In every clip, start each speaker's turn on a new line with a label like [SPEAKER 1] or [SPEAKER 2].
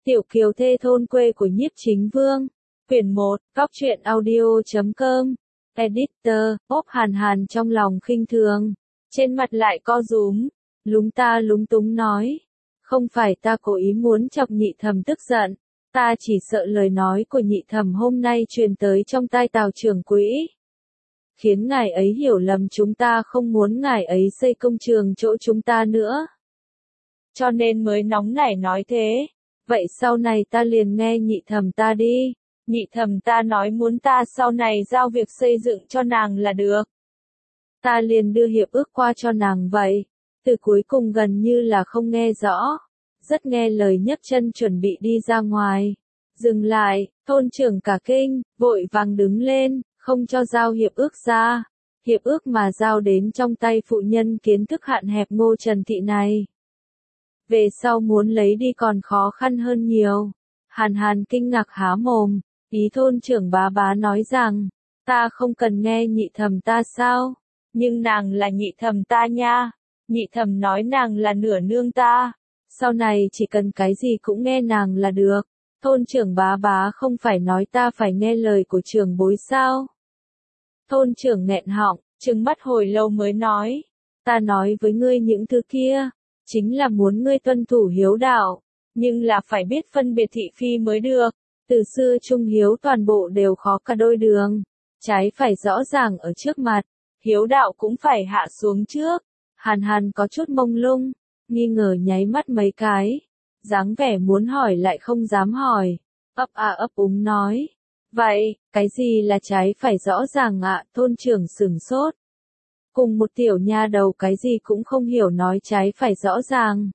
[SPEAKER 1] Tiểu kiều thê thôn quê của Nhiếp Chính Vương. Quyển 1, Góc truyện audio.com. Editor, Ốp Hàn Hàn trong lòng khinh thường. Trên mặt lại co rúm. Lúng ta lúng túng nói. Không phải ta cố ý muốn chọc Nhị Thẩm tức giận. Ta chỉ sợ lời nói của Nhị Thẩm hôm nay truyền tới trong tai Tào trưởng quỹ, khiến ngài ấy hiểu lầm chúng ta không muốn ngài ấy xây công trường chỗ chúng ta nữa. Cho nên mới nóng nảy nói thế. Vậy sau này ta liền nghe Nhị Thẩm ta đi. Nhị Thẩm ta nói muốn ta sau này giao việc xây dựng cho nàng là được. Ta liền đưa hiệp ước qua cho nàng vậy. Từ cuối cùng gần như là không nghe rõ. Rất nghe lời nhấc chân chuẩn bị đi ra ngoài. Dừng lại, thôn trưởng cả kinh, vội vàng đứng lên, không cho giao hiệp ước ra. Hiệp ước mà giao đến trong tay phụ nhân kiến thức hạn hẹp Ngô Trần Thị này. Về sau muốn lấy đi còn khó khăn hơn nhiều. Hàn Hàn kinh ngạc há mồm, ý thôn trưởng bá nói rằng, ta không cần nghe Nhị Thẩm ta sao? Nhưng nàng là Nhị Thẩm ta nha. Nhị Thẩm nói nàng là nửa nương ta. Sau này chỉ cần cái gì cũng nghe nàng là được. Thôn trưởng bá không phải nói ta phải nghe lời của trưởng bối sao? Thôn trưởng nghẹn họng, trừng mắt hồi lâu mới nói. Ta nói với ngươi những thứ kia, chính là muốn ngươi tuân thủ hiếu đạo, nhưng là phải biết phân biệt thị phi mới được. Từ xưa trung hiếu toàn bộ đều khó cả đôi đường. Trái phải rõ ràng ở trước mặt, hiếu đạo cũng phải hạ xuống trước. Hàn Hàn có chút mông lung, nghi ngờ nháy mắt mấy cái. Dáng vẻ muốn hỏi lại không dám hỏi. Ấp úng nói. Vậy, cái gì là trái phải rõ ràng ạ? Thôn trưởng sửng sốt. Cùng một tiểu nha đầu cái gì cũng không hiểu nói trái phải rõ ràng.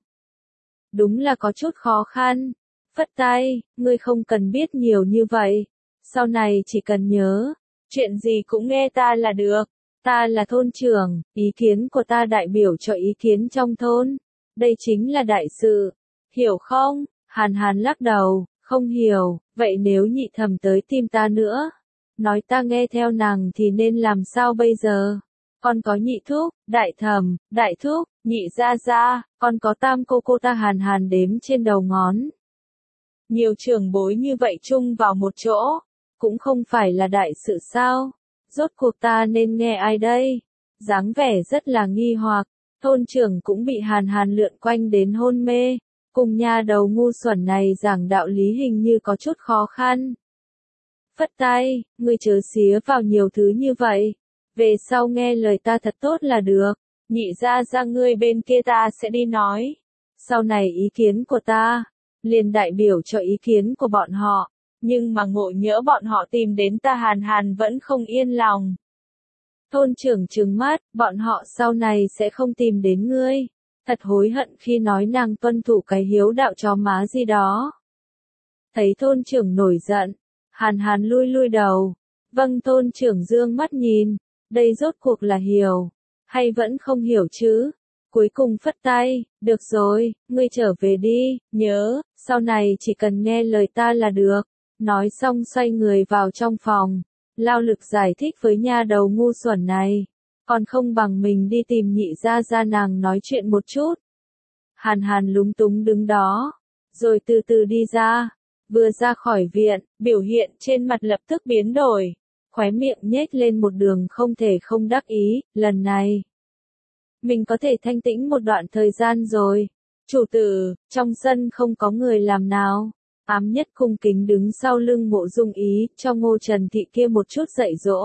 [SPEAKER 1] Đúng là có chút khó khăn. Phất tay, ngươi không cần biết nhiều như vậy. Sau này chỉ cần nhớ, chuyện gì cũng nghe ta là được. Ta là thôn trưởng, ý kiến của ta đại biểu cho ý kiến trong thôn. Đây chính là đại sự. Hiểu không? Hàn Hàn lắc đầu, không hiểu. Vậy nếu Nhị Thẩm tới tìm ta nữa, nói ta nghe theo nàng thì nên làm sao bây giờ? Con có nhị thúc, đại thẩm, đại thúc, nhị gia gia, con có tam cô ta. Hàn Hàn đếm trên đầu ngón. Nhiều trưởng bối như vậy chung vào một chỗ, cũng không phải là đại sự sao? Rốt cuộc ta nên nghe ai đây? Dáng vẻ rất là nghi hoặc, thôn trưởng cũng bị Hàn Hàn lượn quanh đến hôn mê. Cùng nha đầu ngu xuẩn này giảng đạo lý hình như có chút khó khăn. Phất tay, ngươi chớ xía vào nhiều thứ như vậy. Về sau nghe lời ta thật tốt là được. Nhị gia gia ngươi bên kia ta sẽ đi nói. Sau này ý kiến của ta, liền đại biểu cho ý kiến của bọn họ. Nhưng mà ngộ nhỡ bọn họ tìm đến ta. Hàn Hàn vẫn không yên lòng. Thôn trưởng trừng mắt, bọn họ sau này sẽ không tìm đến ngươi. Thật hối hận khi nói nàng tuân thủ cái hiếu đạo chó má gì đó. Thấy thôn trưởng nổi giận, Hàn Hàn lui đầu. Vâng, thôn trưởng dương mắt nhìn, đây rốt cuộc là hiểu, hay vẫn không hiểu chứ? Cuối cùng phất tay, được rồi, ngươi trở về đi, nhớ, sau này chỉ cần nghe lời ta là được. Nói xong xoay người vào trong phòng, lao lực giải thích với nha đầu ngu xuẩn này. Còn không bằng mình đi tìm Nhị gia gia nàng nói chuyện một chút. Hàn Hàn lúng túng đứng đó, rồi từ từ đi ra. Vừa ra khỏi viện, biểu hiện trên mặt lập tức biến đổi. Khóe miệng nhếch lên một đường không thể không đắc ý, lần này. Mình có thể thanh tĩnh một đoạn thời gian rồi. Chủ tử, trong sân không có người làm nào. Ám Nhất cung kính đứng sau lưng Mộ Dung Ý, cho Ngô Trần Thị kia một chút dạy dỗ.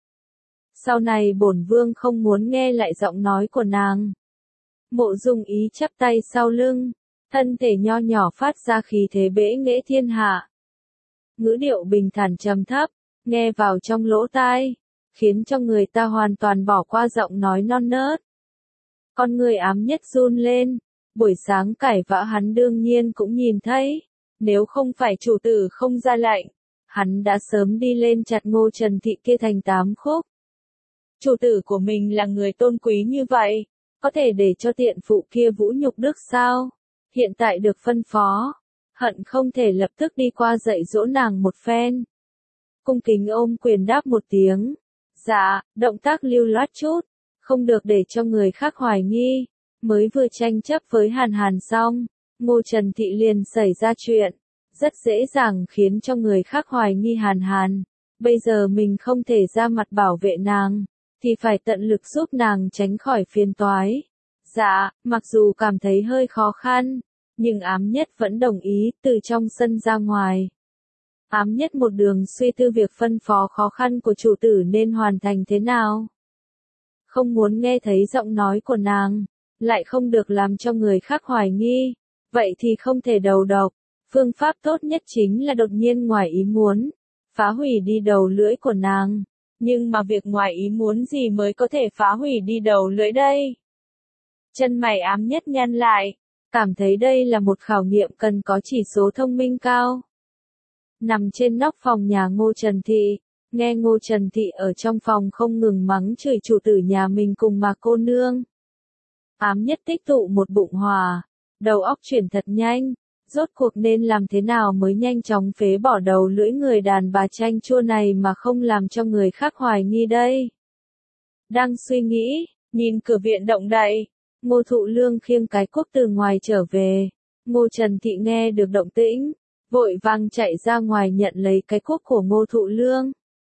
[SPEAKER 1] Sau này bổn vương không muốn nghe lại giọng nói của nàng. Mộ Dung Ý chắp tay sau lưng, thân thể nho nhỏ phát ra khí thế bẽ nghễ thiên hạ. Ngữ điệu bình thản trầm thấp, nghe vào trong lỗ tai, khiến cho người ta hoàn toàn bỏ qua giọng nói non nớt. Con người Ám Nhất run lên, buổi sáng cãi vã hắn đương nhiên cũng nhìn thấy, nếu không phải chủ tử không ra lệnh, hắn đã sớm đi lên chặt Ngô Trần Thị kia thành 8 khúc. Chủ tử của mình là người tôn quý như vậy, có thể để cho tiện phụ kia vũ nhục đức sao? Hiện tại được phân phó, hận không thể lập tức đi qua dạy dỗ nàng một phen. Cung kính ôm quyền đáp một tiếng. Dạ, động tác lưu loát chút, không được để cho người khác hoài nghi. Mới vừa tranh chấp với Hàn Hàn xong, Ngô Trần Thị liền xảy ra chuyện. rất dễ dàng khiến cho người khác hoài nghi Hàn Hàn. Bây giờ mình không thể ra mặt bảo vệ nàng, thì phải tận lực giúp nàng tránh khỏi phiền toái. Dạ, mặc dù cảm thấy hơi khó khăn, nhưng Ám Nhất vẫn đồng ý từ trong sân ra ngoài. Ám Nhất một đường suy tư việc phân phó khó khăn của chủ tử nên hoàn thành thế nào. Không muốn nghe thấy giọng nói của nàng, lại không được làm cho người khác hoài nghi, vậy thì không thể đầu độc. Phương pháp tốt nhất chính là đột nhiên ngoài ý muốn, phá hủy đi đầu lưỡi của nàng. Nhưng mà việc ngoài ý muốn gì mới có thể phá hủy đi đầu lưỡi đây? Chân mày Ám Nhất nhăn lại, cảm thấy đây là một khảo nghiệm cần có chỉ số thông minh cao. Nằm trên nóc phòng nhà Ngô Trần Thị, nghe Ngô Trần Thị ở trong phòng không ngừng mắng chửi chủ tử nhà mình cùng mà cô nương. Ám Nhất tích tụ một bụng hỏa, đầu óc chuyển thật nhanh, rốt cuộc nên làm thế nào mới nhanh chóng phế bỏ đầu lưỡi người đàn bà chanh chua này mà không làm cho người khác hoài nghi đây. Đang suy nghĩ, nhìn cửa viện động đậy, Ngô Thụ Lương khiêng cái cuốc từ ngoài trở về. Ngô Trần Thị nghe được động tĩnh, vội vàng chạy ra ngoài nhận lấy cái cuốc của Ngô Thụ Lương.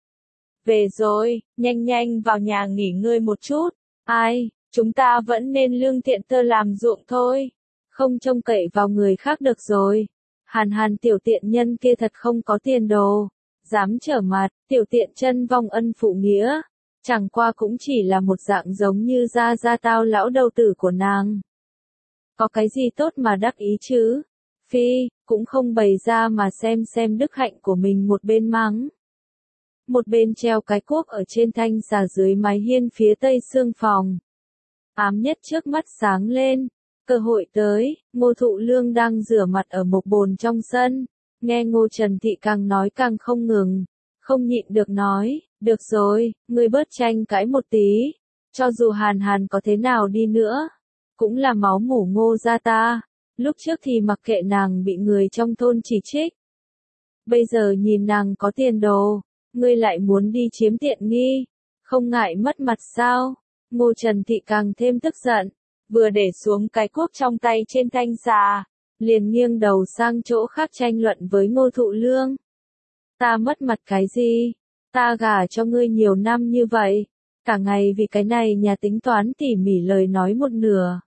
[SPEAKER 1] Về rồi, nhanh nhanh vào nhà nghỉ ngơi một chút. Ai, chúng ta vẫn nên lương thiện tơ làm ruộng thôi. Không trông cậy vào người khác được rồi. Hàn Hàn tiểu tiện nhân kia thật không có tiền đồ. Dám trở mặt, tiểu tiện chân vong ân phụ nghĩa. Chẳng qua cũng chỉ là một dạng giống như gia tao lão đầu tử của nàng. Có cái gì tốt mà đắc ý chứ? Phi, cũng không bày ra mà xem đức hạnh của mình một bên mắng. Một bên treo cái cuốc ở trên thanh xà dưới mái hiên phía tây xương phòng. Ám Nhất trước mắt sáng lên, cơ hội tới. Ngô Thụ Lương đang rửa mặt ở một bồn trong sân, nghe Ngô Trần Thị càng nói càng không ngừng, không nhịn được nói, được rồi, ngươi bớt tranh cãi một tí, cho dù Hàn Hàn có thế nào đi nữa, cũng là máu mủ Ngô gia ta, lúc trước thì mặc kệ nàng bị người trong thôn chỉ trích. Bây giờ nhìn nàng có tiền đồ, ngươi lại muốn đi chiếm tiện nghi, không ngại mất mặt sao? Ngô Trần Thị càng thêm tức giận, vừa để xuống cái cuốc trong tay trên thanh xà, liền nghiêng đầu sang chỗ khác tranh luận với Ngô Thụ Lương. Ta mất mặt cái gì? Ta gả cho ngươi nhiều năm như vậy, cả ngày vì cái này nhà tính toán tỉ mỉ lời nói một nửa.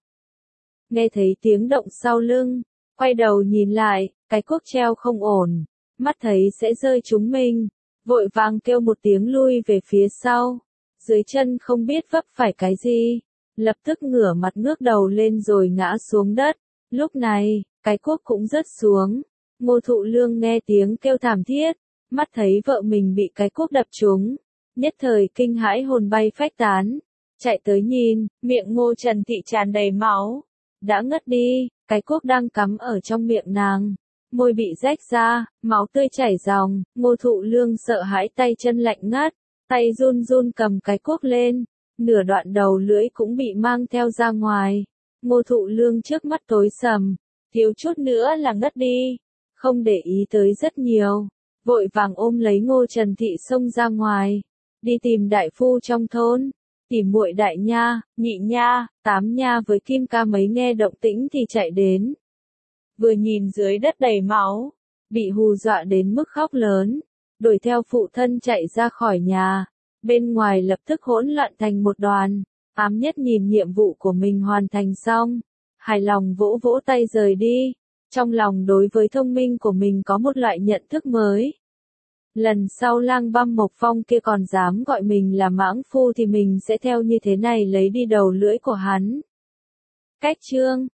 [SPEAKER 1] Nghe thấy tiếng động sau lưng, quay đầu nhìn lại, cái cuốc treo không ổn, mắt thấy sẽ rơi trúng mình, vội vàng kêu một tiếng lui về phía sau, dưới chân không biết vấp phải cái gì, lập tức ngửa mặt ngước đầu lên rồi ngã xuống đất. Lúc này, cái cuốc cũng rớt xuống. Ngô Thụ Lương nghe tiếng kêu thảm thiết, mắt thấy vợ mình bị cái cuốc đập trúng, nhất thời kinh hãi hồn bay phách tán, chạy tới nhìn, miệng Ngô Trần Thị tràn đầy máu, đã ngất đi, cái cuốc đang cắm ở trong miệng nàng, môi bị rách ra, máu tươi chảy ròng. Ngô Thụ Lương sợ hãi tay chân lạnh ngắt, tay run run cầm cái cuốc lên, nửa đoạn đầu lưỡi cũng bị mang theo ra ngoài. Ngô Thụ Lương trước mắt tối sầm, thiếu chút nữa là ngất đi, không để ý tới rất nhiều, vội vàng ôm lấy Ngô Trần Thị xông ra ngoài, đi tìm đại phu trong thôn, tìm muội Đại Nha, Nhị Nha, Tám Nha với Kim Ca mấy nghe động tĩnh thì chạy đến. Vừa nhìn dưới đất đầy máu, bị hù dọa đến mức khóc lớn, đuổi theo phụ thân chạy ra khỏi nhà, bên ngoài lập tức hỗn loạn thành một đoàn. Ám Nhất nhìn nhiệm vụ của mình hoàn thành xong, hài lòng vỗ vỗ tay rời đi, trong lòng đối với thông minh của mình có một loại nhận thức mới. Lần sau Lang Băm Mộc Phong kia còn dám gọi mình là mãng phu thì mình sẽ theo như thế này lấy đi đầu lưỡi của hắn. Cách chương